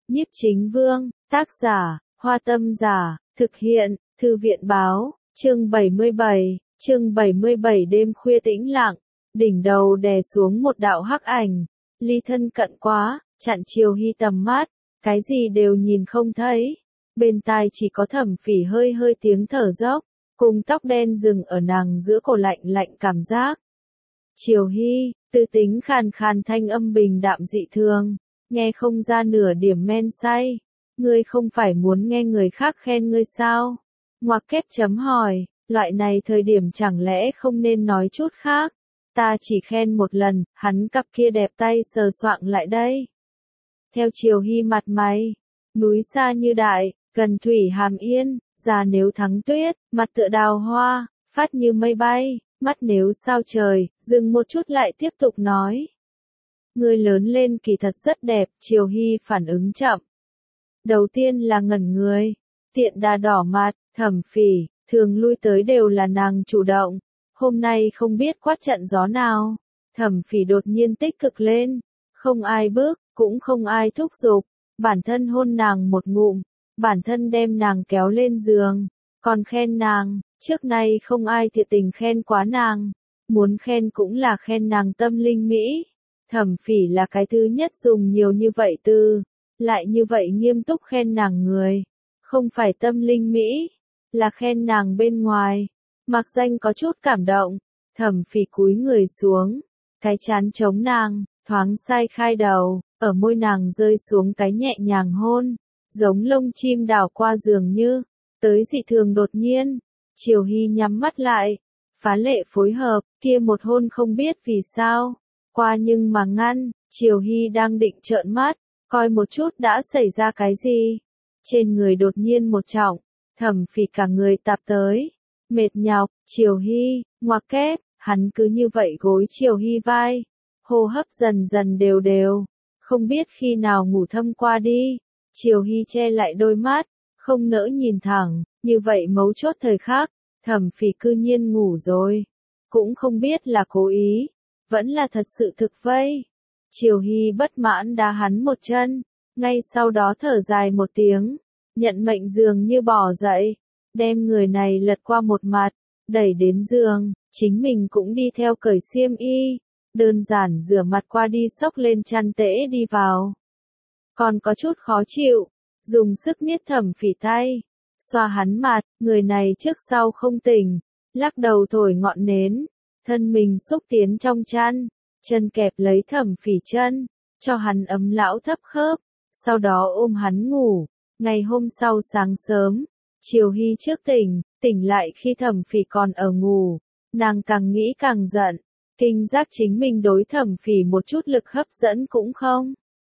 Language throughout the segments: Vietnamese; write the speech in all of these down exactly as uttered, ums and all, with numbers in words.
Nhiếp Chính Vương, tác giả, Hoa Tâm Giả, thực hiện, Thư viện Báo, chương bảy mươi bảy, chương bảy mươi bảy đêm khuya tĩnh lặng, đỉnh đầu đè xuống một đạo hắc ảnh, ly thân cận quá, chặn Triều Hy tầm mắt, cái gì đều nhìn không thấy, bên tai chỉ có Thẩm Phỉ hơi hơi tiếng thở dốc, cùng tóc đen dừng ở nàng giữa cổ lạnh lạnh cảm giác. Triều Hy, tư tính khàn khàn thanh âm bình đạm dị thường, nghe không ra nửa điểm men say. Ngươi không phải muốn nghe người khác khen ngươi sao? Ngoặc kép chấm hỏi, loại này thời điểm chẳng lẽ không nên nói chút khác? Ta chỉ khen một lần, hắn cặp kia đẹp tay sờ soạng lại đây. Theo Triều Hy mặt mày, núi xa như đại, gần thủy hàm yên, già nếu thắng tuyết, mặt tựa đào hoa, phát như mây bay, mắt nếu sao trời, dừng một chút lại tiếp tục nói. Ngươi lớn lên kỳ thật rất đẹp, Triều Hy phản ứng chậm. Đầu tiên là ngẩn người, tiện đà đỏ mặt, Thẩm Phỉ, thường lui tới đều là nàng chủ động. Hôm nay không biết quát trận gió nào, Thẩm Phỉ đột nhiên tích cực lên, không ai bước, cũng không ai thúc giục, bản thân hôn nàng một ngụm, bản thân đem nàng kéo lên giường, còn khen nàng, trước nay không ai thiệt tình khen quá nàng, muốn khen cũng là khen nàng tâm linh mỹ. Thẩm Phỉ là cái thứ nhất dùng nhiều như vậy từ, lại như vậy nghiêm túc khen nàng người, không phải tâm linh mỹ, là khen nàng bên ngoài. Mạc Danh có chút cảm động, Thẩm Phỉ cúi người xuống, cái chán chống nàng, thoáng sai khai đầu, ở môi nàng rơi xuống cái nhẹ nhàng hôn, giống lông chim đảo qua dường như, tới dị thường đột nhiên. Triều Hy nhắm mắt lại, phá lệ phối hợp, kia một hôn không biết vì sao, qua nhưng mà ngăn, Triều Hy đang định trợn mắt, coi một chút đã xảy ra cái gì. Trên người đột nhiên một trọng, Thẩm Phỉ cả người tạp tới, mệt nhọc, Triều Hy, ngoặc kép, hắn cứ như vậy gối Triều Hy vai, hô hấp dần dần đều đều, không biết khi nào ngủ thâm qua đi. Triều Hy che lại đôi mắt, không nỡ nhìn thẳng, như vậy mấu chốt thời khắc, Thẩm Phỉ cư nhiên ngủ rồi, cũng không biết là cố ý, vẫn là thật sự thực vây. Triều Hy bất mãn đá hắn một chân, ngay sau đó thở dài một tiếng, nhận mệnh dường như bỏ dậy, đem người này lật qua một mặt, đẩy đến giường, chính mình cũng đi theo cởi xiêm y, đơn giản rửa mặt qua đi xốc lên chăn tễ đi vào. Còn có chút khó chịu, dùng sức niết Thẩm Phỉ tay, xoa hắn mặt, người này trước sau không tỉnh, lắc đầu thổi ngọn nến, thân mình xúc tiến trong chăn, chân kẹp lấy Thẩm Phỉ chân, cho hắn ấm lão thấp khớp, sau đó ôm hắn ngủ. Ngày hôm sau sáng sớm, Triều Hy trước tỉnh, tỉnh lại khi Thẩm Phỉ còn ở ngủ, nàng càng nghĩ càng giận, kinh giác chính mình đối Thẩm Phỉ một chút lực hấp dẫn cũng không.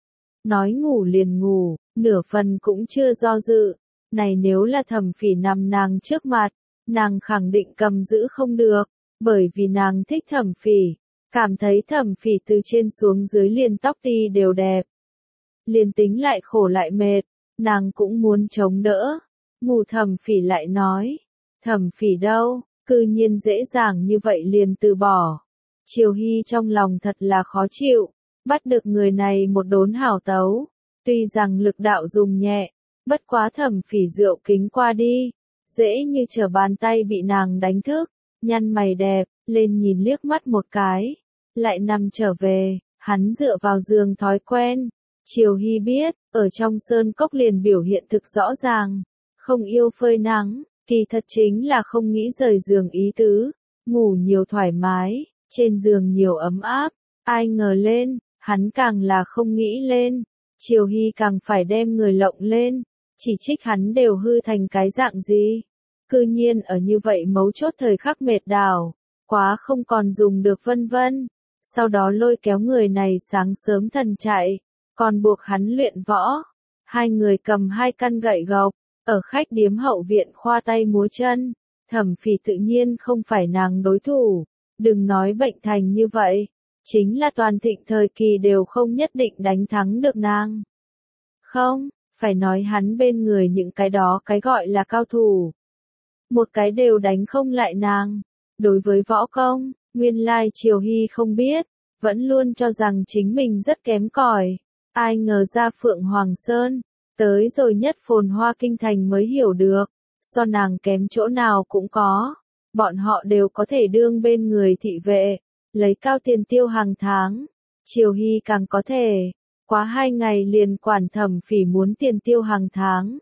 Nói ngủ liền ngủ, nửa phần cũng chưa do dự, này nếu là Thẩm Phỉ nằm nàng trước mặt, nàng khẳng định cầm giữ không được, bởi vì nàng thích Thẩm Phỉ, cảm thấy Thẩm Phỉ từ trên xuống dưới liền tóc ti đều đẹp. Liền tính lại khổ lại mệt, nàng cũng muốn chống đỡ. Ngủ Thẩm Phỉ lại nói, Thẩm Phỉ đâu, cư nhiên dễ dàng như vậy liền từ bỏ. Triều Hy trong lòng thật là khó chịu, bắt được người này một đốn hảo tấu, tuy rằng lực đạo dùng nhẹ, bất quá Thẩm Phỉ rượu kính qua đi, dễ như trở bàn tay bị nàng đánh thức, nhăn mày đẹp, lên nhìn liếc mắt một cái, lại nằm trở về, hắn dựa vào giường thói quen. Triều Hy biết, ở trong sơn cốc liền biểu hiện thực rõ ràng, không yêu phơi nắng, kỳ thật chính là không nghĩ rời giường ý tứ, ngủ nhiều thoải mái, trên giường nhiều ấm áp, ai ngờ lên, hắn càng là không nghĩ lên, Triều Hy càng phải đem người lộng lên, chỉ trích hắn đều hư thành cái dạng gì, cư nhiên ở như vậy mấu chốt thời khắc mệt đảo, quá không còn dùng được vân vân, sau đó lôi kéo người này sáng sớm thần chạy, còn buộc hắn luyện võ, hai người cầm hai căn gậy gộc, ở khách điếm hậu viện khoa tay múa chân, Thẩm Phỉ tự nhiên không phải nàng đối thủ, đừng nói bệnh thành như vậy, chính là toàn thịnh thời kỳ đều không nhất định đánh thắng được nàng. Không, phải nói hắn bên người những cái đó cái gọi là cao thủ, một cái đều đánh không lại nàng. Đối với võ công, nguyên lai Triều Hy không biết, vẫn luôn cho rằng chính mình rất kém cỏi, Ai ngờ ra Phượng Hoàng Sơn, tới rồi nhất phồn hoa kinh thành mới hiểu được, so nàng kém chỗ nào cũng có. Bọn họ đều có thể đương bên người thị vệ, lấy cao tiền tiêu hàng tháng. Triều Hy càng có thể, quá hai ngày liền quản Thẩm Phỉ muốn tiền tiêu hàng tháng.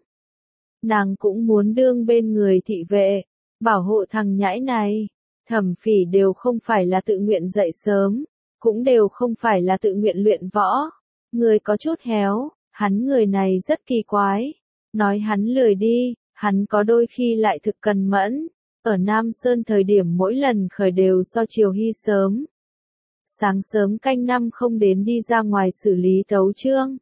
Nàng cũng muốn đương bên người thị vệ, bảo hộ thằng nhãi này. Thẩm Phỉ đều không phải là tự nguyện dậy sớm, cũng đều không phải là tự nguyện luyện võ. Người có chút héo, hắn người này rất kỳ quái. Nói hắn lười đi, hắn có đôi khi lại thực cần mẫn. Ở Nam Sơn thời điểm mỗi lần khởi đều do Triều Hy sớm. Sáng sớm canh năm không đến đi ra ngoài xử lý tấu chương.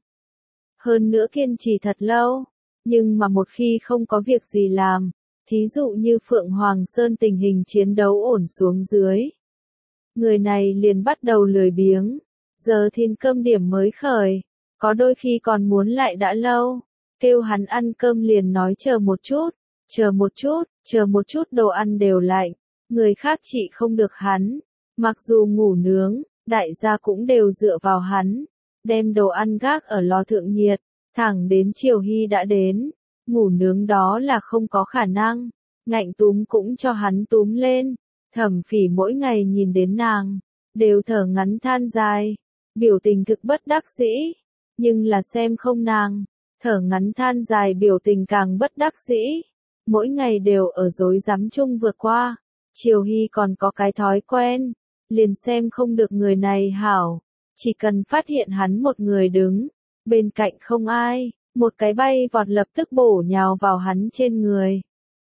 Hơn nữa kiên trì thật lâu, nhưng mà một khi không có việc gì làm, thí dụ như Phượng Hoàng Sơn tình hình chiến đấu ổn xuống dưới. Người này liền bắt đầu lười biếng, giờ thiên cơm điểm mới khởi, có đôi khi còn muốn lại đã lâu, kêu hắn ăn cơm liền nói chờ một chút, chờ một chút, chờ một chút đồ ăn đều lạnh, người khác trị không được hắn, mặc dù ngủ nướng, đại gia cũng đều dựa vào hắn, đem đồ ăn gác ở lò thượng nhiệt, thẳng đến Triều Hy đã đến, ngủ nướng đó là không có khả năng, ngạnh túm cũng cho hắn túm lên. Thẩm Phỉ mỗi ngày nhìn đến nàng, đều thở ngắn than dài, biểu tình thực bất đắc dĩ, nhưng là xem không nàng, thở ngắn than dài biểu tình càng bất đắc dĩ, mỗi ngày đều ở rối rắm chung vượt qua. Triều Hy còn có cái thói quen, liền xem không được người này hảo, chỉ cần phát hiện hắn một người đứng, bên cạnh không ai, một cái bay vọt lập tức bổ nhào vào hắn trên người,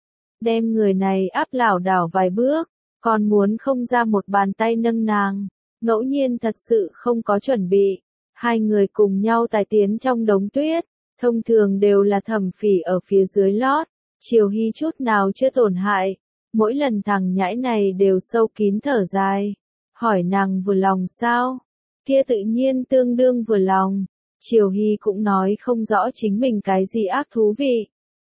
đem người này áp lảo đảo vài bước. Còn muốn không ra một bàn tay nâng nàng, ngẫu nhiên thật sự không có chuẩn bị, hai người cùng nhau tài tiến trong đống tuyết, thông thường đều là Thẩm Phỉ ở phía dưới lót, Triều Hy chút nào chưa tổn hại, mỗi lần thằng nhãi này đều sâu kín thở dài, hỏi nàng vừa lòng sao, kia tự nhiên tương đương vừa lòng, Triều Hy cũng nói không rõ chính mình cái gì ác thú vị.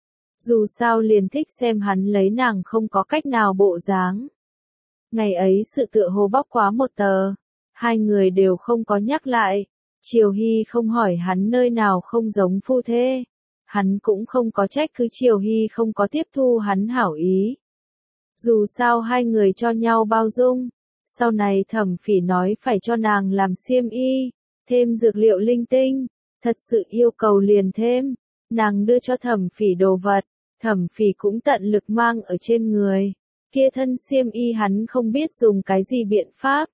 Dù sao liền thích xem hắn lấy nàng không có cách nào bộ dáng. Ngày ấy sự tựa hồ bóc quá một tờ, hai người đều không có nhắc lại, Triều Hy không hỏi hắn nơi nào không giống phu thê, hắn cũng không có trách cứ Triều Hy không có tiếp thu hắn hảo ý. Dù sao hai người cho nhau bao dung, sau này Thẩm Phỉ nói phải cho nàng làm xiêm y, thêm dược liệu linh tinh, thật sự yêu cầu liền thêm, nàng đưa cho Thẩm Phỉ đồ vật, Thẩm Phỉ cũng tận lực mang ở trên người. Kia thân xiêm y hắn không biết dùng cái gì biện pháp.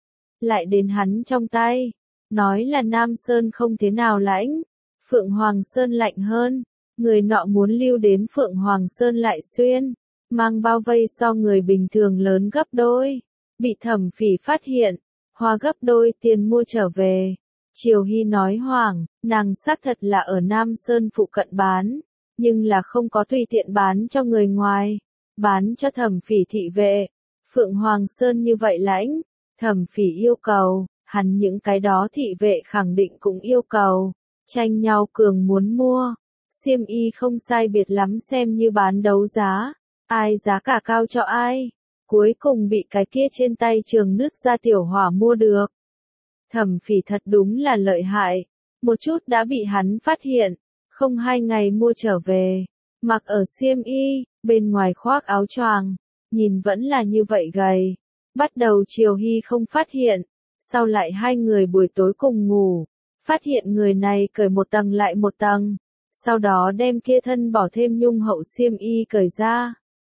Lại đến hắn trong tay, nói là Nam Sơn không thế nào lãnh, Phượng Hoàng Sơn lạnh hơn, người nọ muốn lưu đến Phượng Hoàng Sơn lại xuyên, mang bao vây so người bình thường lớn gấp đôi, bị Thẩm Phỉ phát hiện, hoa gấp đôi tiền mua trở về. Triều Hy nói hoảng, nàng xác thật là ở Nam Sơn phụ cận bán, nhưng là không có tùy tiện bán cho người ngoài. Bán cho Thẩm Phỉ thị vệ, Phượng Hoàng Sơn như vậy lãnh, Thẩm Phỉ yêu cầu, hắn những cái đó thị vệ khẳng định cũng yêu cầu, tranh nhau cường muốn mua, xiêm y không sai biệt lắm xem như bán đấu giá, ai giá cả cao cho ai, cuối cùng bị cái kia trên tay trường nứt ra tiểu hỏa mua được. Thẩm Phỉ thật đúng là lợi hại, một chút đã bị hắn phát hiện, không hai ngày mua trở về, mặc ở xiêm y, bên ngoài khoác áo choàng, nhìn vẫn là như vậy gầy. Bắt đầu Triều Hy không phát hiện, sau lại hai người buổi tối cùng ngủ, phát hiện người này cởi một tầng lại một tầng, sau đó đem kia thân bỏ thêm nhung hậu xiêm y cởi ra,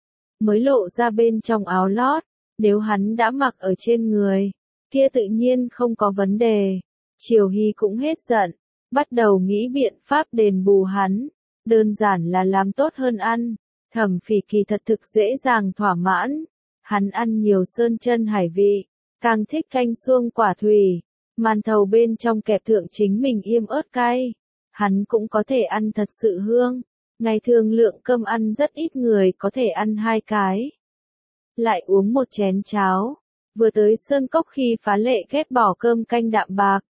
mới lộ ra bên trong áo lót, nếu hắn đã mặc ở trên người, kia tự nhiên không có vấn đề. Triều Hy cũng hết giận, bắt đầu nghĩ biện pháp đền bù hắn, đơn giản là làm tốt hơn ăn. Thẩm Phỉ kỳ thật thực dễ dàng thỏa mãn, hắn ăn nhiều sơn chân hải vị, càng thích canh xuông quả thủy, màn thầu bên trong kẹp thượng chính mình yêm ớt cay, hắn cũng có thể ăn thật sự hương, ngày thường lượng cơm ăn rất ít người có thể ăn hai cái. Lại uống một chén cháo, vừa tới Sơn Cốc khi phá lệ ghét bỏ cơm canh đạm bạc,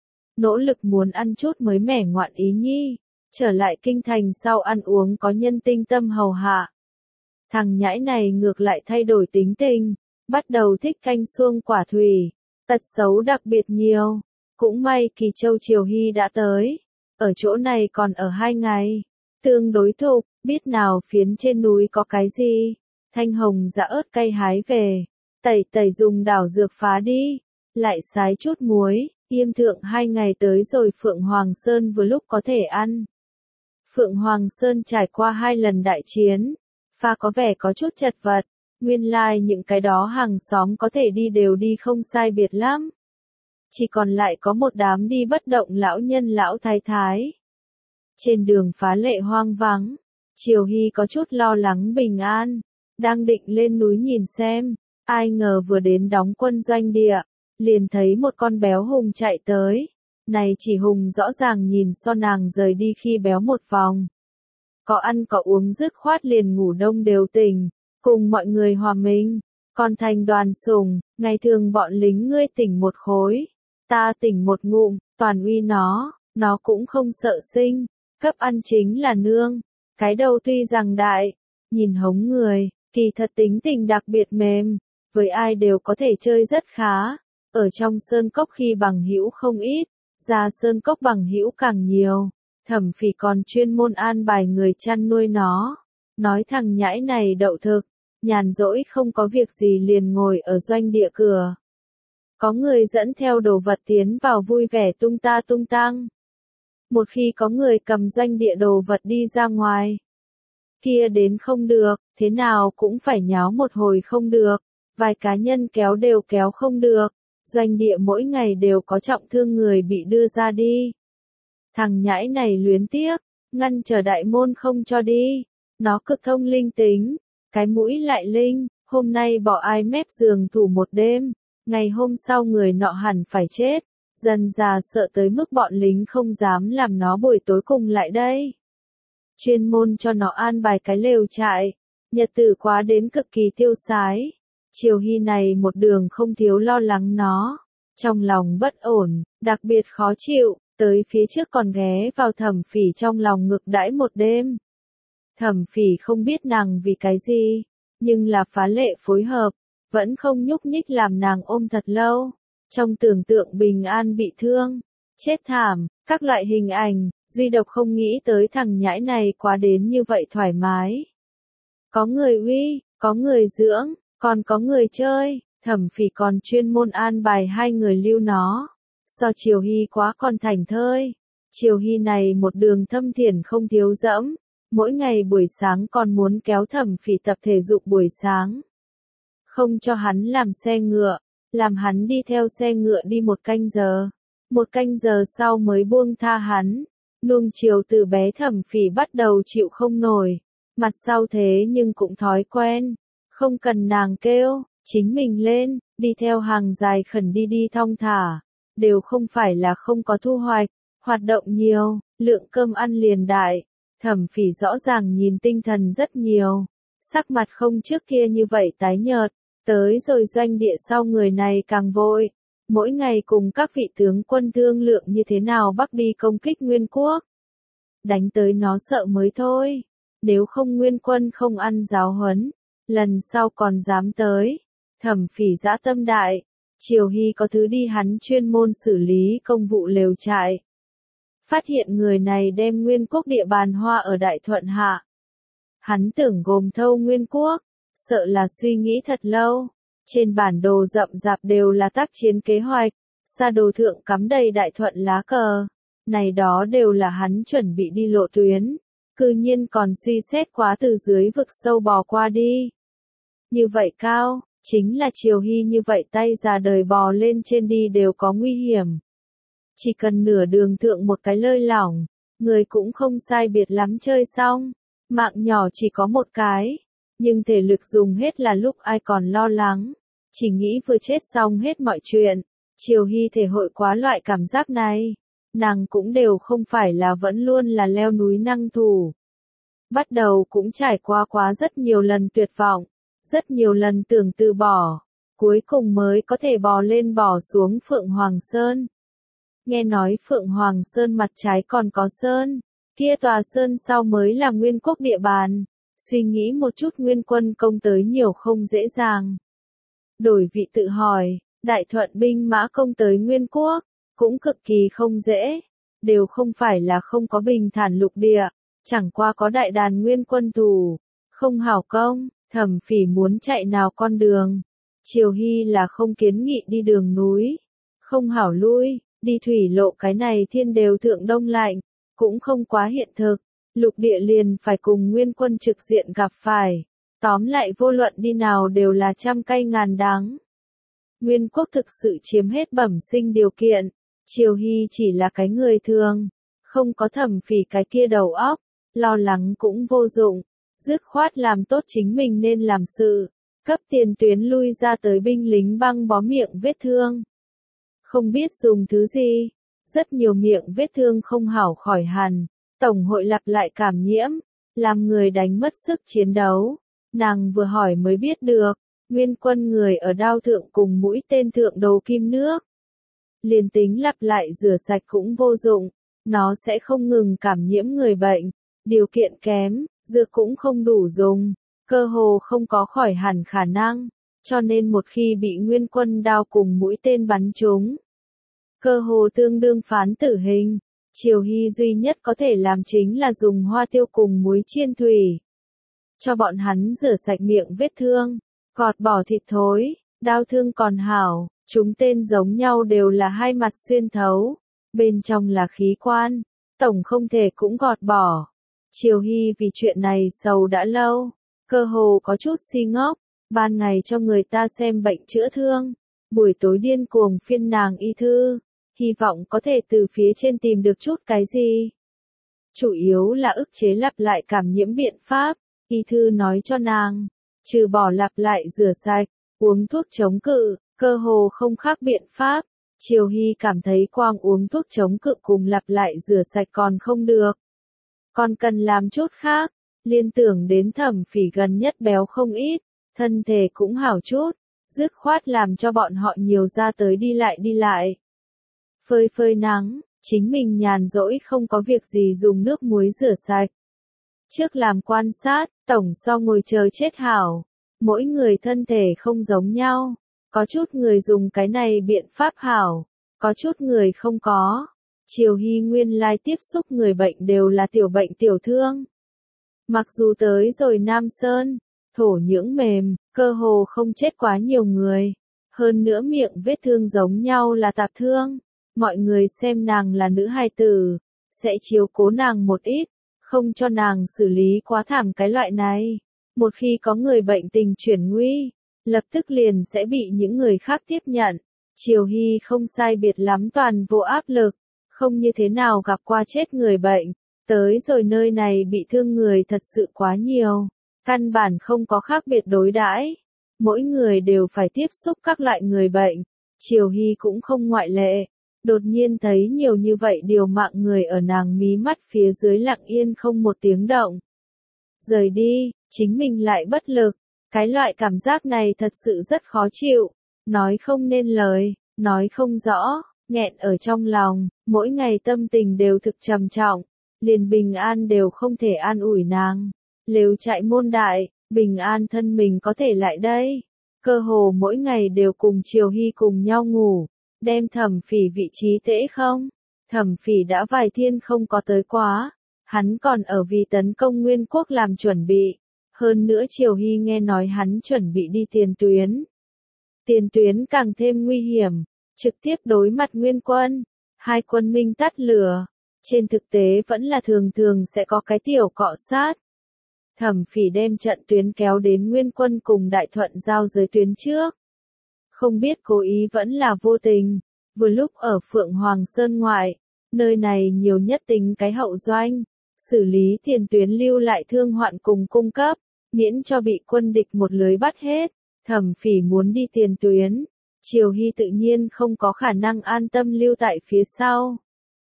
nỗ lực muốn ăn chút mới mẻ ngoạn ý nhi. Trở lại kinh thành sau ăn uống có nhân tinh tâm hầu hạ. Thằng nhãi này ngược lại thay đổi tính tình, bắt đầu thích canh xuông quả thủy, tật xấu đặc biệt nhiều, Cũng may Kỳ Châu Triều Hy đã tới. Ở chỗ này còn ở hai ngày. Tương đối thục, biết nào phiến trên núi có cái gì. Thanh hồng giã ớt cay hái về. Tẩy tẩy dùng đảo dược phá đi. Lại xái chút muối, yêm thượng hai ngày tới rồi Phượng Hoàng Sơn vừa lúc có thể ăn. Phượng Hoàng Sơn trải qua hai lần đại chiến. Pha có vẻ có chút chật vật. Nguyên lai like những cái đó hàng xóm có thể đi đều đi không sai biệt lắm. Chỉ còn lại có một đám đi bất động lão nhân lão thái thái. Trên đường phá lệ hoang vắng, Triều Hy có chút lo lắng bình an, đang định lên núi nhìn xem, ai ngờ vừa đến đóng quân doanh địa, liền thấy một con béo hùng chạy tới. Này chỉ hùng rõ ràng nhìn so nàng rời đi khi béo một vòng. Có ăn có uống dứt khoát liền ngủ đông đều tỉnh, cùng mọi người hòa mình, còn thành đoàn sùng, ngày thường bọn lính ngươi tỉnh một khối, ta tỉnh một ngụm, toàn uy nó, nó cũng không sợ sinh, cấp ăn chính là nương, cái đầu tuy rằng đại, nhìn hống người, kỳ thật tính tình đặc biệt mềm, với ai đều có thể chơi rất khá, ở trong sơn cốc khi bằng hữu không ít, ra sơn cốc bằng hữu càng nhiều. Thẩm Phỉ còn chuyên môn an bài người chăn nuôi nó, nói thằng nhãi này đậu thực, nhàn rỗi không có việc gì liền ngồi ở doanh địa cửa. Có người dẫn theo đồ vật tiến vào vui vẻ tung ta tung tăng. Một khi có người cầm doanh địa đồ vật đi ra ngoài, kia đến không được, thế nào cũng phải nháo một hồi không được, vài cá nhân kéo đều kéo không được, doanh địa mỗi ngày đều có trọng thương người bị đưa ra đi. Thằng nhãi này luyến tiếc, ngăn trở đại môn không cho đi, nó cực thông linh tính, cái mũi lại linh, hôm nay bỏ ai mép giường thủ một đêm, ngày hôm sau người nọ hẳn phải chết, dần già sợ tới mức bọn lính không dám làm nó buổi tối cùng lại đây. Chuyên môn cho nó an bài cái lều trại, nhật tử quá đến cực kỳ tiêu sái, Triều Hy này một đường không thiếu lo lắng nó, trong lòng bất ổn, đặc biệt khó chịu. Tới phía trước còn ghé vào Thẩm Phỉ trong lòng ngực đãi một đêm. Thẩm Phỉ không biết nàng vì cái gì, nhưng là phá lệ phối hợp, vẫn không nhúc nhích làm nàng ôm thật lâu. Trong tưởng tượng bình an bị thương, chết thảm, các loại hình ảnh, duy độc không nghĩ tới thằng nhãi này quá đến như vậy thoải mái. Có người uy, có người dưỡng, còn có người chơi, Thẩm Phỉ còn chuyên môn an bài hai người lưu nó. So Triều Hy quá còn thành thơi. Triều Hy này một đường thâm thiền không thiếu dẫm, mỗi ngày buổi sáng còn muốn kéo Thẩm Phỉ tập thể dục buổi sáng. Không cho hắn làm xe ngựa, làm hắn đi theo xe ngựa đi một canh giờ. Một canh giờ sau mới buông tha hắn. Nuông chiều từ bé Thẩm Phỉ bắt đầu chịu không nổi. Mặt sau thế nhưng cũng thói quen. Không cần nàng kêu, chính mình lên, đi theo hàng dài khẩn đi đi thong thả. Đều không phải là không có thu hoạch, hoạt động nhiều, lượng cơm ăn liền đại. Thẩm Phỉ rõ ràng nhìn tinh thần rất nhiều, sắc mặt không trước kia như vậy tái nhợt, tới rồi doanh địa sau người này càng vội, mỗi ngày cùng các vị tướng quân thương lượng như thế nào bắc đi công kích Nguyên Quốc. Đánh tới nó sợ mới thôi, nếu không Nguyên quân không ăn giáo huấn, lần sau còn dám tới. Thẩm Phỉ dã tâm đại. Triều Hy có thứ đi hắn chuyên môn xử lý công vụ lều trại. Phát hiện người này đem Nguyên Quốc địa bàn hoa ở Đại Thuận hạ. Hắn tưởng gồm thâu Nguyên Quốc, sợ là suy nghĩ thật lâu. Trên bản đồ rậm rạp đều là tác chiến kế hoạch, sa đồ thượng cắm đầy Đại Thuận lá cờ. Này đó đều là hắn chuẩn bị đi lộ tuyến, cư nhiên còn suy xét quá từ dưới vực sâu bò qua đi. Như vậy cao. Chính là Triều Hy như vậy tay già đời bò lên trên đi đều có nguy hiểm. Chỉ cần nửa đường thượng một cái lơi lỏng, người cũng không sai biệt lắm chơi xong. Mạng nhỏ chỉ có một cái, nhưng thể lực dùng hết là lúc ai còn lo lắng. Chỉ nghĩ vừa chết xong hết mọi chuyện. Triều Hy thể hội quá loại cảm giác này. Nàng cũng đều không phải là vẫn luôn là leo núi năng thủ. Bắt đầu cũng trải qua quá rất nhiều lần tuyệt vọng. Rất nhiều lần tưởng từ bỏ, cuối cùng mới có thể bò lên bò xuống Phượng Hoàng Sơn. Nghe nói Phượng Hoàng Sơn mặt trái còn có sơn, kia tòa sơn sau mới là Nguyên Quốc địa bàn, suy nghĩ một chút Nguyên quân công tới nhiều không dễ dàng. Đổi vị tự hỏi, Đại Thuận binh mã công tới Nguyên Quốc, cũng cực kỳ không dễ. Đều không phải là không có bình thản lục địa, chẳng qua có đại đàn nguyên quân thủ, không hảo công, Thẩm Phỉ muốn chạy nào con đường. Triều Hy là không kiến nghị đi đường núi, không hảo lui, đi thủy lộ cái này thiên đều thượng đông lạnh, cũng không quá hiện thực, lục địa liền phải cùng nguyên quân trực diện gặp phải. Tóm lại vô luận đi nào đều là trăm cay ngàn đắng. Nguyên quốc thực sự chiếm hết bẩm sinh điều kiện, Triều Hy chỉ là cái người thường, không có Thẩm Phỉ cái kia đầu óc, lo lắng cũng vô dụng, dứt khoát làm tốt chính mình nên làm sự, cấp tiền tuyến lui ra tới binh lính băng bó miệng vết thương. Không biết dùng thứ gì, rất nhiều miệng vết thương không hảo khỏi hẳn, tổng hội lặp lại cảm nhiễm, làm người đánh mất sức chiến đấu. Nàng vừa hỏi mới biết được, nguyên quân người ở đao thượng cùng mũi tên thượng đầu kim nước. Liền tính lặp lại rửa sạch cũng vô dụng, nó sẽ không ngừng cảm nhiễm người bệnh, điều kiện kém, dược cũng không đủ dùng, cơ hồ không có khỏi hẳn khả năng, cho nên một khi bị nguyên quân đao cùng mũi tên bắn trúng, cơ hồ tương đương phán tử hình. Triều Hy duy nhất có thể làm chính là dùng hoa tiêu cùng muối chiên thủy, cho bọn hắn rửa sạch miệng vết thương, gọt bỏ thịt thối, đau thương còn hảo, chúng tên giống nhau đều là hai mặt xuyên thấu, bên trong là khí quan, tổng không thể cũng gọt bỏ. Triều Hy vì chuyện này sầu đã lâu, cơ hồ có chút si ngốc, ban ngày cho người ta xem bệnh chữa thương, buổi tối điên cuồng phiên nàng y thư, hy vọng có thể từ phía trên tìm được chút cái gì. Chủ yếu là ức chế lặp lại cảm nhiễm biện pháp, y thư nói cho nàng, trừ bỏ lặp lại rửa sạch, uống thuốc chống cự, cơ hồ không khác biện pháp. Triều Hy cảm thấy quang uống thuốc chống cự cùng lặp lại rửa sạch còn không được. Còn cần làm chút khác, liên tưởng đến Thẩm Phỉ gần nhất béo không ít, thân thể cũng hảo chút, dứt khoát làm cho bọn họ nhiều ra tới đi lại đi lại. Phơi phơi nắng, chính mình nhàn rỗi không có việc gì dùng nước muối rửa sạch. Trước làm quan sát, tổng so ngồi chờ chết hảo, mỗi người thân thể không giống nhau, có chút người dùng cái này biện pháp hảo, có chút người không có. Triều Hy nguyên lai tiếp xúc người bệnh đều là tiểu bệnh tiểu thương. Mặc dù tới rồi Nam Sơn, thổ nhưỡng mềm, cơ hồ không chết quá nhiều người. Hơn nữa miệng vết thương giống nhau là tạp thương. Mọi người xem nàng là nữ hài tử, sẽ chiếu cố nàng một ít, không cho nàng xử lý quá thảm cái loại này. Một khi có người bệnh tình chuyển nguy, lập tức liền sẽ bị những người khác tiếp nhận. Triều Hy không sai biệt lắm toàn vô áp lực, không như thế nào gặp qua chết người bệnh. Tới rồi nơi này bị thương người thật sự quá nhiều, căn bản không có khác biệt đối đãi. Mỗi người đều phải tiếp xúc các loại người bệnh, Triều Hy cũng không ngoại lệ. Đột nhiên thấy nhiều như vậy điều mạng người ở nàng mí mắt phía dưới lặng yên không một tiếng động. Rời đi, chính mình lại bất lực, cái loại cảm giác này thật sự rất khó chịu, nói không nên lời, nói không rõ, nghẹn ở trong lòng, mỗi ngày tâm tình đều thực trầm trọng, liền bình an đều không thể an ủi nàng. Lều chạy môn đại, bình an thân mình có thể lại đây, cơ hồ mỗi ngày đều cùng Triều Hy cùng nhau ngủ. Đem Thẩm Phỉ vị trí tễ không? Thẩm Phỉ đã vài thiên không có tới quá, hắn còn ở vì tấn công Nguyên quốc làm chuẩn bị. Hơn nữa Triều Hy nghe nói hắn chuẩn bị đi tiền tuyến. Tiền tuyến càng thêm nguy hiểm, trực tiếp đối mặt Nguyên quân, hai quân minh tắt lửa. Trên thực tế vẫn là thường thường sẽ có cái tiểu cọ sát. Thẩm Phỉ đem trận tuyến kéo đến Nguyên quân cùng Đại Thuận giao giới tuyến trước. Không biết cố ý vẫn là vô tình, vừa lúc ở Phượng Hoàng Sơn ngoại, nơi này nhiều nhất tính cái hậu doanh, xử lý tiền tuyến lưu lại thương hoạn cùng cung cấp, miễn cho bị quân địch một lưới bắt hết. Thẩm Phỉ muốn đi tiền tuyến, Triều Hy tự nhiên không có khả năng an tâm lưu tại phía sau.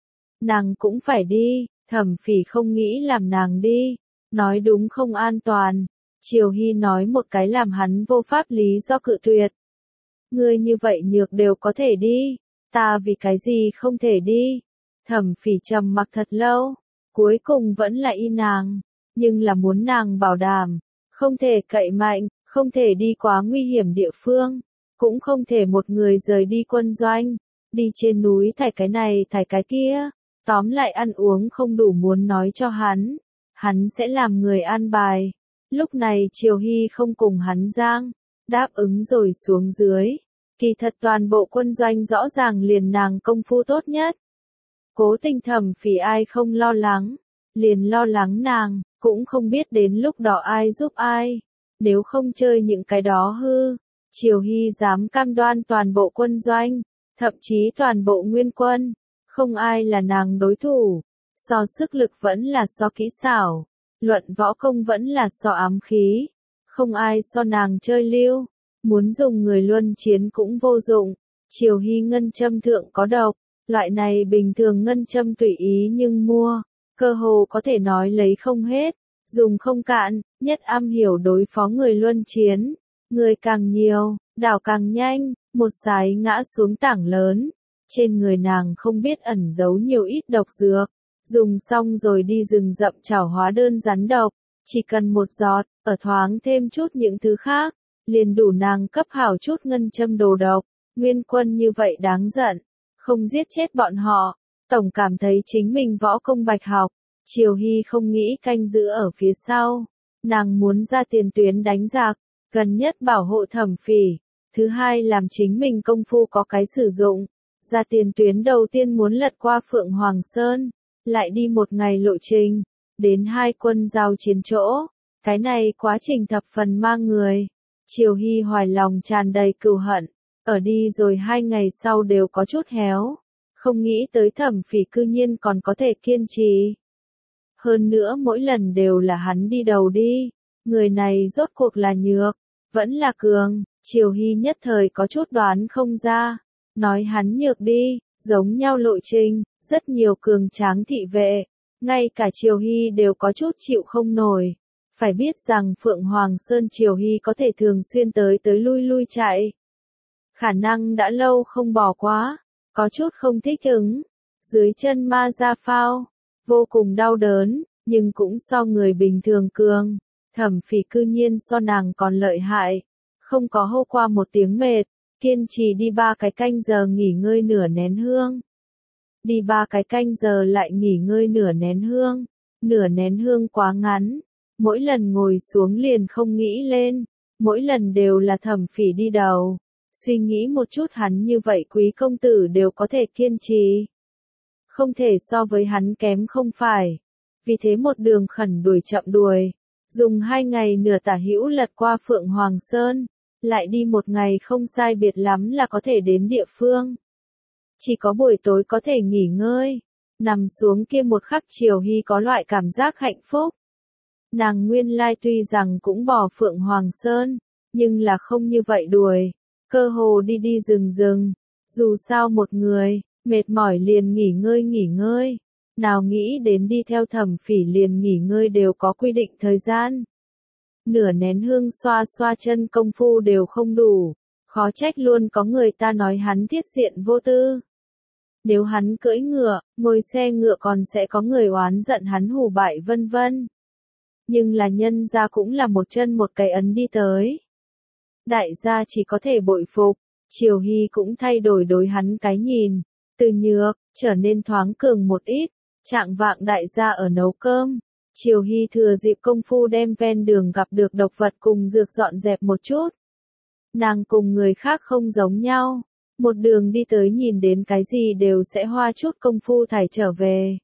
Nàng cũng phải đi, Thẩm Phỉ không nghĩ làm nàng đi, nói đúng không an toàn. Triều Hy nói một cái làm hắn vô pháp lý do cự tuyệt. Ngươi như vậy nhược đều có thể đi, ta vì cái gì không thể đi? Thẩm Phỉ trầm mặc thật lâu, cuối cùng vẫn là y nàng, nhưng là muốn nàng bảo đảm, không thể cậy mạnh, không thể đi quá nguy hiểm địa phương, cũng không thể một người rời đi quân doanh, đi trên núi thải cái này thải cái kia, tóm lại ăn uống không đủ muốn nói cho hắn, hắn sẽ làm người an bài. Lúc này Triều Hy không cùng hắn giang, đáp ứng rồi xuống dưới, kỳ thật toàn bộ quân doanh rõ ràng liền nàng công phu tốt nhất. Cố Tình Thẩm Phỉ ai không lo lắng, liền lo lắng nàng, cũng không biết đến lúc đó ai giúp ai, nếu không chơi những cái đó hư, Triều Hy dám cam đoan toàn bộ quân doanh, thậm chí toàn bộ nguyên quân, không ai là nàng đối thủ, so sức lực vẫn là so kỹ xảo, luận võ công vẫn là so ám khí, không ai so nàng chơi lưu, muốn dùng người luân chiến cũng vô dụng, Triều Hy ngân châm thượng có độc, loại này bình thường ngân châm tùy ý nhưng mua, cơ hồ có thể nói lấy không hết, dùng không cạn, nhất am hiểu đối phó người luân chiến, người càng nhiều, đảo càng nhanh, một sái ngã xuống tảng lớn, trên người nàng không biết ẩn giấu nhiều ít độc dược, dùng xong rồi đi rừng rậm chảo hóa đơn rắn độc, chỉ cần một giọt, ở thoáng thêm chút những thứ khác, liền đủ nàng cấp hảo chút ngân châm đồ độc, nguyên quân như vậy đáng giận, không giết chết bọn họ, tổng cảm thấy chính mình võ công bạch học, Triều Hy không nghĩ canh giữ ở phía sau, nàng muốn ra tiền tuyến đánh giặc, gần nhất bảo hộ Thẩm Phỉ, thứ hai làm chính mình công phu có cái sử dụng, ra tiền tuyến đầu tiên muốn lật qua Phượng Hoàng Sơn, lại đi một ngày lộ trình, đến hai quân giao chiến chỗ, cái này quá trình thập phần mang người, Triều Hy hoài lòng tràn đầy cừu hận, ở đi rồi hai ngày sau đều có chút héo, không nghĩ tới Thẩm Phỉ cư nhiên còn có thể kiên trì. Hơn nữa mỗi lần đều là hắn đi đầu đi, người này rốt cuộc là nhược, vẫn là cường, Triều Hy nhất thời có chút đoán không ra, nói hắn nhược đi, giống nhau lộ trình, rất nhiều cường tráng thị vệ, ngay cả Triều Hy đều có chút chịu không nổi, phải biết rằng Phượng Hoàng Sơn Triều Hy có thể thường xuyên tới tới lui lui chạy, khả năng đã lâu không bỏ quá, có chút không thích ứng, dưới chân ma ra phao, vô cùng đau đớn, nhưng cũng so người bình thường cường, Thẩm Phỉ cư nhiên so nàng còn lợi hại, không có hô qua một tiếng mệt, kiên trì đi ba cái canh giờ nghỉ ngơi nửa nén hương. Đi ba cái canh giờ lại nghỉ ngơi nửa nén hương, nửa nén hương quá ngắn, mỗi lần ngồi xuống liền không nghĩ lên, mỗi lần đều là Thẩm Phỉ đi đầu, suy nghĩ một chút hắn như vậy quý công tử đều có thể kiên trì. Không thể so với hắn kém không phải, vì thế một đường khẩn đuổi chậm đuổi, dùng hai ngày nửa tả hữu lật qua Phượng Hoàng Sơn, lại đi một ngày không sai biệt lắm là có thể đến địa phương. Chỉ có buổi tối có thể nghỉ ngơi, nằm xuống kia một khắc Triều Hy có loại cảm giác hạnh phúc. Nàng nguyên lai tuy rằng cũng bỏ Phượng Hoàng Sơn, nhưng là không như vậy đuổi, cơ hồ đi đi rừng rừng, dù sao một người, mệt mỏi liền nghỉ ngơi nghỉ ngơi, nào nghĩ đến đi theo Thẩm Phỉ liền nghỉ ngơi đều có quy định thời gian. Nửa nén hương xoa xoa chân công phu đều không đủ, khó trách luôn có người ta nói hắn thiết diện vô tư. Nếu hắn cưỡi ngựa, ngồi xe ngựa còn sẽ có người oán giận hắn hù bại vân vân. Nhưng là nhân gia cũng là một chân một cái ấn đi tới. Đại gia chỉ có thể bội phục, Triều Hy cũng thay đổi đối hắn cái nhìn, từ nhược, trở nên thoáng cường một ít, trạng vạng đại gia ở nấu cơm. Triều Hy thừa dịp công phu đem ven đường gặp được độc vật cùng dược dọn dẹp một chút. Nàng cùng người khác không giống nhau, một đường đi tới nhìn đến cái gì đều sẽ hoa chút công phu thải trở về.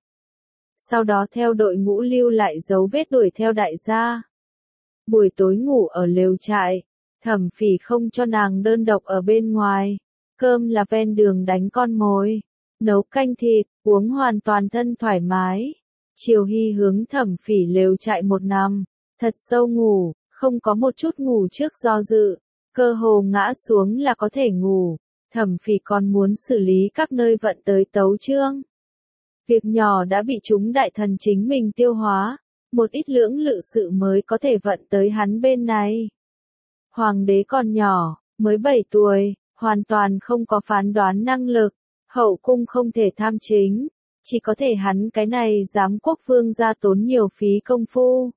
Sau đó theo đội ngũ lưu lại dấu vết đuổi theo đại gia. Buổi tối ngủ ở lều trại, Thẩm Phỉ không cho nàng đơn độc ở bên ngoài, cơm là ven đường đánh con mồi, nấu canh thịt, uống hoàn toàn thân thoải mái. Triều Hy hướng Thẩm Phỉ lều trại một nằm, thật sâu ngủ, không có một chút ngủ trước do dự, cơ hồ ngã xuống là có thể ngủ. Thẩm Phỉ còn muốn xử lý các nơi vận tới tấu chương. Việc nhỏ đã bị chúng đại thần chính mình tiêu hóa, một ít lưỡng lự sự mới có thể vận tới hắn bên này. Hoàng đế còn nhỏ, mới bảy tuổi, hoàn toàn không có phán đoán năng lực, hậu cung không thể tham chính, chỉ có thể hắn cái này giám quốc vương ra tốn nhiều phí công phu.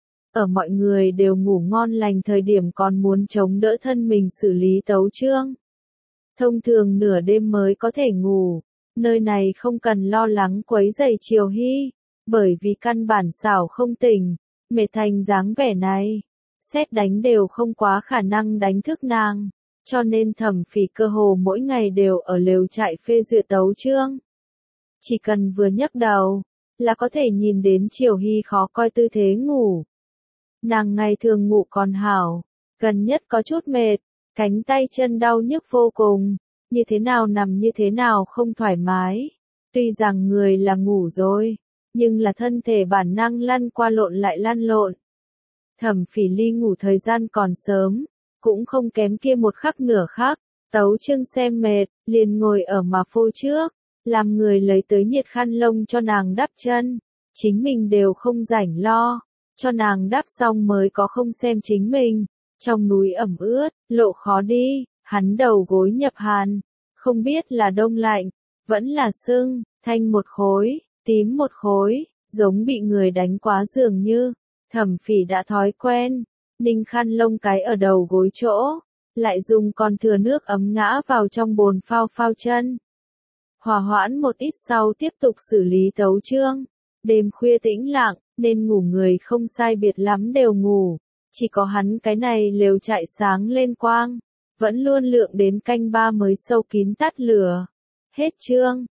Ở mọi người đều ngủ ngon lành thời điểm còn muốn chống đỡ thân mình xử lý tấu chương. Thông thường nửa đêm mới có thể ngủ, nơi này không cần lo lắng quấy rầy Triều Hy, bởi vì căn bản xảo không tỉnh, mệt thành dáng vẻ này, sét đánh đều không quá khả năng đánh thức nàng, cho nên Thẩm Phỉ cơ hồ mỗi ngày đều ở lều trại phê duyệt tấu chương. Chỉ cần vừa nhấc đầu, là có thể nhìn đến Triều Hy khó coi tư thế ngủ. Nàng ngày thường ngủ còn hảo, gần nhất có chút mệt, cánh tay chân đau nhức vô cùng, như thế nào nằm như thế nào không thoải mái. Tuy rằng người là ngủ rồi, nhưng là thân thể bản năng lăn qua lộn lại lăn lộn. Thẩm Phỉ ly ngủ thời gian còn sớm, cũng không kém kia một khắc nửa khắc, tấu chương xem mệt, liền ngồi ở mà phô trước, làm người lấy tới nhiệt khăn lông cho nàng đắp chân, chính mình đều không rảnh lo, cho nàng đắp xong mới có không xem chính mình. Trong núi ẩm ướt, lộ khó đi, hắn đầu gối nhập hàn, không biết là đông lạnh, vẫn là sưng, thanh một khối, tím một khối, giống bị người đánh quá dường như. Thẩm Phỉ đã thói quen, ninh khăn lông cái ở đầu gối chỗ, lại dùng con thừa nước ấm ngã vào trong bồn phao phao chân. Hòa hoãn một ít sau tiếp tục xử lý tấu chương. Đêm khuya tĩnh lặng, nên ngủ người không sai biệt lắm đều ngủ. Chỉ có hắn cái này lều trại sáng lên quang, vẫn luôn lượng đến canh ba mới sâu kín tắt lửa. Hết chương.